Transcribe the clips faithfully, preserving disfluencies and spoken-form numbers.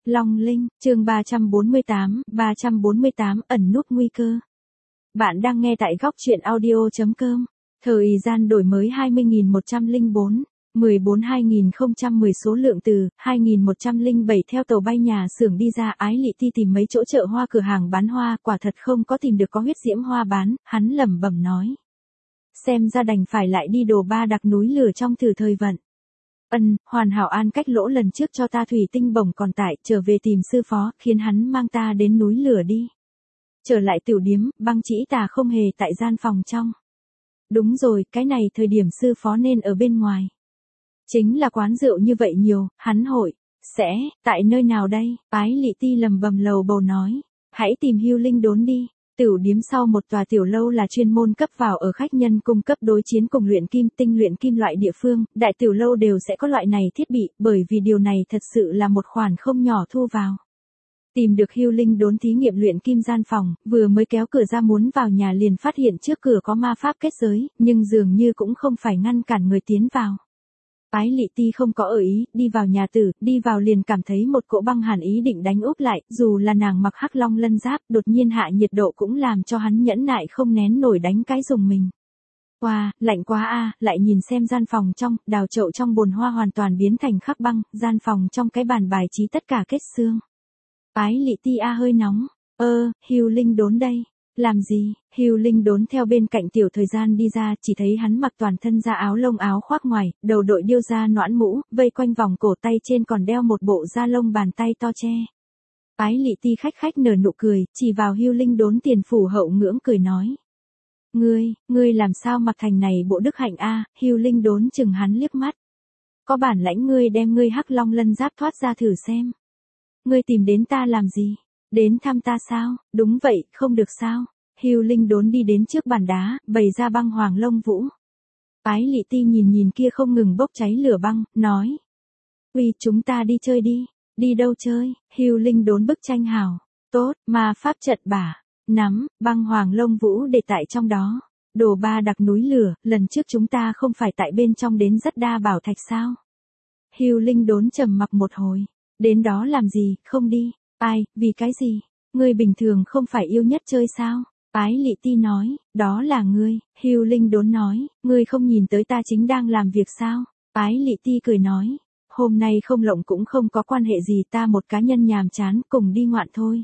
Long Linh, chương ba trăm bốn mươi tám, ba trăm bốn mươi tám ẩn núp nguy cơ. Bạn đang nghe tại góc truyện audio chấm com. Thời gian đổi mới hai mươi nghìn một trăm lẻ bốn, mười bốn hai nghìn không trăm mười số lượng từ, hai nghìn một trăm lẻ bảy theo tàu bay nhà xưởng đi ra Ái Lị Ti tìm mấy chỗ chợ hoa cửa hàng bán hoa, quả thật không có tìm được có huyết diễm hoa bán, hắn lẩm bẩm nói. Xem ra đành phải lại đi đồ ba đặc núi lửa trong thử thời vận. Ân, hoàn hảo an cách lỗ lần trước cho ta thủy tinh bổng còn tại, trở về tìm sư phó, khiến hắn mang ta đến núi lửa đi. Trở lại tiểu điếm, băng chỉ tà không hề tại gian phòng trong. Đúng rồi, cái này thời điểm sư phó nên ở bên ngoài. Chính là quán rượu như vậy nhiều, hắn hội, sẽ, tại nơi nào đây? Ái Lị Ti lầm bầm lầu bầu nói, hãy tìm Hưu Linh đốn đi. Tiểu điếm sau một tòa tiểu lâu là chuyên môn cấp vào ở khách nhân cung cấp đối chiến cùng luyện kim tinh luyện kim loại địa phương, đại tiểu lâu đều sẽ có loại này thiết bị, bởi vì điều này thật sự là một khoản không nhỏ thu vào. Tìm được Hưu Linh đốn thí nghiệm luyện kim gian phòng, vừa mới kéo cửa ra muốn vào nhà liền phát hiện trước cửa có ma pháp kết giới, nhưng dường như cũng không phải ngăn cản người tiến vào. Ái Lị Ti không có ở ý, đi vào nhà tử, đi vào liền cảm thấy một cỗ băng hàn ý định đánh úp lại, dù là nàng mặc hắc long lân giáp, đột nhiên hạ nhiệt độ cũng làm cho hắn nhẫn nại không nén nổi đánh cái dùng mình. Wow, lạnh quá a, lại nhìn xem gian phòng trong, đào chậu trong bồn hoa hoàn toàn biến thành khắc băng, gian phòng trong cái bàn bài trí tất cả kết xương. Ái Lị Ti a hơi nóng, ơ, Hưu Linh đốn đây. Làm gì? Hưu Linh đốn theo bên cạnh tiểu thời gian đi ra, chỉ thấy hắn mặc toàn thân da áo lông áo khoác ngoài, đầu đội điêu da noãn mũ, vây quanh vòng cổ tay trên còn đeo một bộ da lông bàn tay to che. Ái Lị Ti khách khách nở nụ cười, chỉ vào Hưu Linh đốn tiền phủ hậu ngưỡng cười nói. Ngươi, ngươi làm sao mặc thành này bộ đức hạnh a? Hưu Linh đốn chừng hắn liếc mắt. Có bản lãnh ngươi đem ngươi hắc long lân giáp thoát ra thử xem. Ngươi tìm đến ta làm gì? Đến thăm ta sao? Đúng vậy, không được sao? Hưu Linh đốn đi đến trước bàn đá, bày ra băng hoàng lông vũ. Ái Lị Ti nhìn nhìn kia không ngừng bốc cháy lửa băng, nói. Uy, chúng ta đi chơi đi. Đi đâu chơi? Hưu Linh đốn bức tranh hào. Tốt, ma pháp trận bả. Nắm, băng hoàng lông vũ để tại trong đó. Đồ ba đặc núi lửa, lần trước chúng ta không phải tại bên trong đến rất đa bảo thạch sao? Hưu Linh đốn trầm mặc một hồi. Đến đó làm gì, không đi. Ai, vì cái gì? Ngươi bình thường không phải yêu nhất chơi sao? Ái Lị Ti nói, đó là ngươi. Hưu Linh đốn nói, ngươi không nhìn tới ta chính đang làm việc sao? Ái Lị Ti cười nói, hôm nay không lộng cũng không có quan hệ gì, ta một cá nhân nhàm chán, cùng đi ngoạn thôi.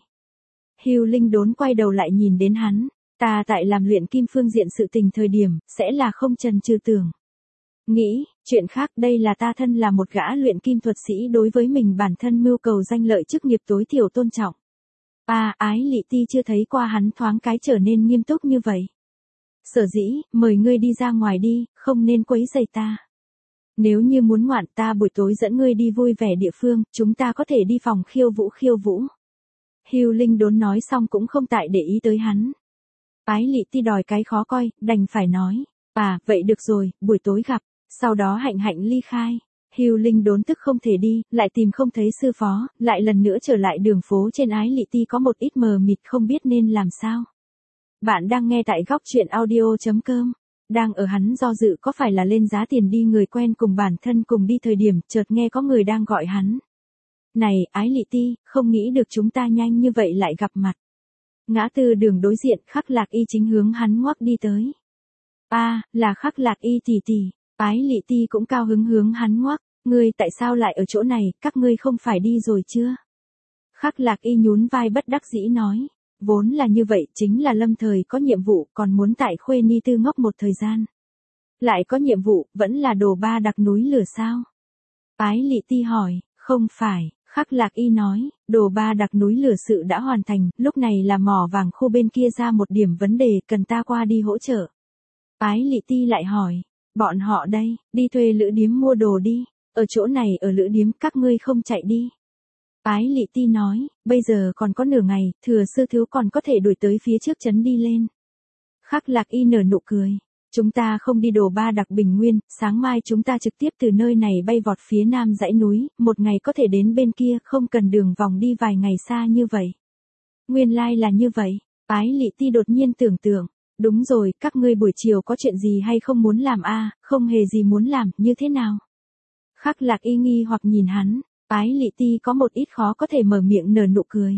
Hưu Linh đốn quay đầu lại nhìn đến hắn, ta tại làm luyện kim phương diện sự tình thời điểm, sẽ là không chần chừ tưởng. Nghĩ, chuyện khác đây là ta thân là một gã luyện kim thuật sĩ đối với mình bản thân mưu cầu danh lợi chức nghiệp tối thiểu tôn trọng. À, Ái Lị Ti chưa thấy qua hắn thoáng cái trở nên nghiêm túc như vậy. Sở dĩ, mời ngươi đi ra ngoài đi, không nên quấy rầy ta. Nếu như muốn ngoạn ta buổi tối dẫn ngươi đi vui vẻ địa phương, chúng ta có thể đi phòng khiêu vũ khiêu vũ. Hưu Linh đốn nói xong cũng không tại để ý tới hắn. Ái Lị Ti đòi cái khó coi, đành phải nói. À, vậy được rồi, buổi tối gặp. Sau đó hạnh hạnh ly khai. Hưu Linh đốn tức không thể đi, lại tìm không thấy sư phó, lại lần nữa trở lại đường phố trên Ái Lị Ti có một ít mờ mịt không biết nên làm sao. Bạn đang nghe tại góc truyện audio chấm com. Đang ở hắn do dự có phải là lên giá tiền đi người quen cùng bản thân cùng đi thời điểm, chợt nghe có người đang gọi hắn. Này, Ái Lị Ti, không nghĩ được chúng ta nhanh như vậy lại gặp mặt. Ngã tư đường đối diện Khắc Lạc Y chính hướng hắn ngoắc đi tới. A, à, là Khắc Lạc Y tỷ tỷ. Ái Lị Ti cũng cao hứng hướng hắn ngoắc, ngươi tại sao lại ở chỗ này, các ngươi không phải đi rồi chưa? Khắc Lạc Y nhún vai bất đắc dĩ nói, vốn là như vậy, chính là lâm thời có nhiệm vụ, còn muốn tại Khuê Ni Tư ngốc một thời gian. Lại có nhiệm vụ, vẫn là đồ ba đặc núi lửa sao? Ái Lị Ti hỏi, không phải, Khắc Lạc Y nói, đồ ba đặc núi lửa sự đã hoàn thành, lúc này là mỏ vàng khu bên kia ra một điểm vấn đề, cần ta qua đi hỗ trợ. Ái Lị Ti lại hỏi. Bọn họ đây, đi thuê lữ điếm mua đồ đi, ở chỗ này ở lữ điếm các ngươi không chạy đi. Ái Lị Ti nói, bây giờ còn có nửa ngày, thừa sư thiếu còn có thể đuổi tới phía trước trấn đi lên. Khắc Lạc Y nở nụ cười, chúng ta không đi đồ ba đặc bình nguyên, sáng mai chúng ta trực tiếp từ nơi này bay vọt phía nam dãy núi, một ngày có thể đến bên kia, không cần đường vòng đi vài ngày xa như vậy. Nguyên lai like là như vậy, Ái Lị Ti đột nhiên tưởng tượng. Đúng rồi, các ngươi buổi chiều có chuyện gì hay không muốn làm a? À, không hề gì muốn làm, như thế nào? Khắc Lạc Y nghi hoặc nhìn hắn, Ái Lị Ti có một ít khó có thể mở miệng nở nụ cười.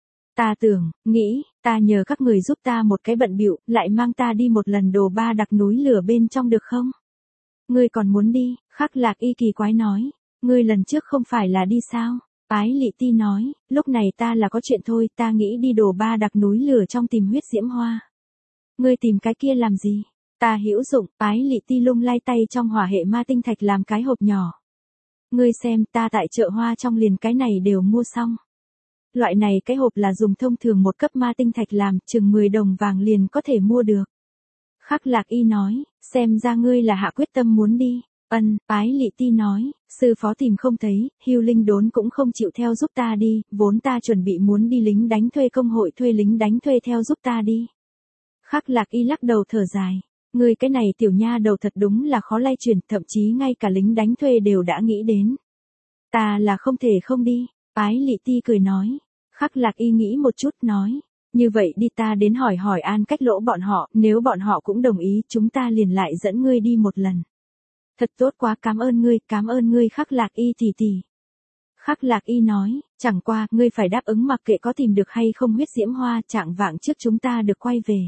Ta tưởng, nghĩ, ta nhờ các người giúp ta một cái bận bịu, lại mang ta đi một lần Đồ Ba Đặc núi lửa bên trong được không? Ngươi còn muốn đi? Khắc Lạc Y kỳ quái nói. Ngươi lần trước không phải là đi sao? Ái Lị Ti nói, lúc này ta là có chuyện thôi, ta nghĩ đi Đồ Ba Đặc núi lửa trong tìm huyết diễm hoa. Ngươi tìm cái kia làm gì? Ta hữu dụng. Ái Lị Ti lung lay tay trong hỏa hệ ma tinh thạch làm cái hộp nhỏ. Ngươi xem, ta tại chợ hoa trong liền cái này đều mua xong. Loại này cái hộp là dùng thông thường một cấp ma tinh thạch làm, chừng mười đồng vàng liền có thể mua được. Khắc Lạc Y nói, xem ra ngươi là hạ quyết tâm muốn đi. Ân, Ái Lị Ti nói, sư phó tìm không thấy, Hưu Linh Đốn cũng không chịu theo giúp ta đi, vốn ta chuẩn bị muốn đi lính đánh thuê công hội thuê lính đánh thuê theo giúp ta đi. Khắc Lạc Y lắc đầu thở dài, ngươi cái này tiểu nha đầu thật đúng là khó lay chuyển, thậm chí ngay cả lính đánh thuê đều đã nghĩ đến. Ta là không thể không đi. Ái Lị Ti cười nói. Khắc Lạc Y nghĩ một chút nói, như vậy đi ta đến hỏi hỏi An Cách Lỗ bọn họ, nếu bọn họ cũng đồng ý chúng ta liền lại dẫn ngươi đi một lần. Thật tốt quá, cảm ơn ngươi, cảm ơn ngươi Khắc Lạc Y tỷ tỷ. Khắc Lạc Y nói, chẳng qua, ngươi phải đáp ứng mặc kệ có tìm được hay không huyết diễm hoa, trạng vạng trước chúng ta được quay về.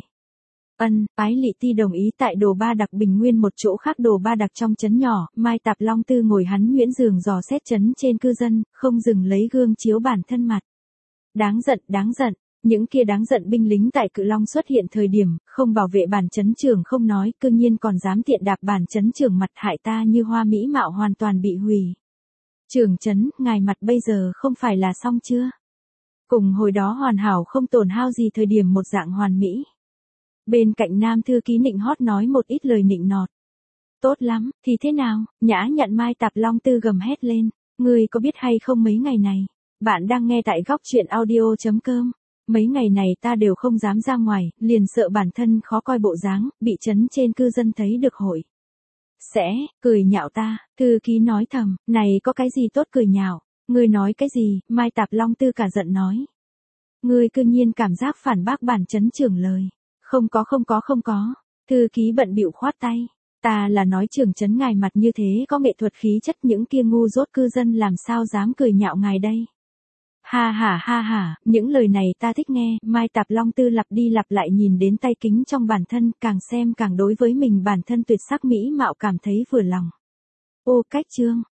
Ân, Ái Lị Ti đồng ý. Tại Đồ Ba Đặc Bình Nguyên một chỗ khác Đồ Ba Đặc trong trấn nhỏ, Mai Tạp Long Tư ngồi hắn nhuyễn giường dò xét trấn trên cư dân, không dừng lấy gương chiếu bản thân mặt. Đáng giận, đáng giận, những kia đáng giận binh lính tại Cự Long xuất hiện thời điểm, không bảo vệ bản trấn trưởng không nói, cư nhiên còn dám tiện đạp bản trấn trưởng mặt hại ta như hoa mỹ mạo hoàn toàn bị hủy. Trưởng trấn, ngài mặt bây giờ không phải là xong chưa? Cùng hồi đó hoàn hảo không tổn hao gì thời điểm một dạng hoàn mỹ. Bên cạnh nam thư ký nịnh hót nói một ít lời nịnh nọt. Tốt lắm, thì thế nào? Nhã Nhặn Mai Tạp Long Tư gầm hét lên. Ngươi có biết hay không mấy ngày này? Bạn đang nghe tại góc truyện audio chấm com. Mấy ngày này ta đều không dám ra ngoài, liền sợ bản thân khó coi bộ dáng, bị trấn trên cư dân thấy được hội. Sẽ, cười nhạo ta, thư ký nói thầm, này có cái gì tốt cười nhạo? Ngươi nói cái gì? Mai Tạp Long Tư cả giận nói. Ngươi cư nhiên cảm giác phản bác bản trấn trưởng lời. Không có không có không có. Thư ký bận bịu khoát tay. Ta là nói trưởng trấn ngài mặt như thế có nghệ thuật khí chất, những kia ngu dốt cư dân làm sao dám cười nhạo ngài đây. Ha ha ha ha, những lời này ta thích nghe. Mai Tạp Long Tư lặp đi lặp lại nhìn đến tay kính trong bản thân, càng xem càng đối với mình bản thân tuyệt sắc mỹ mạo cảm thấy vừa lòng. Ô cách chương.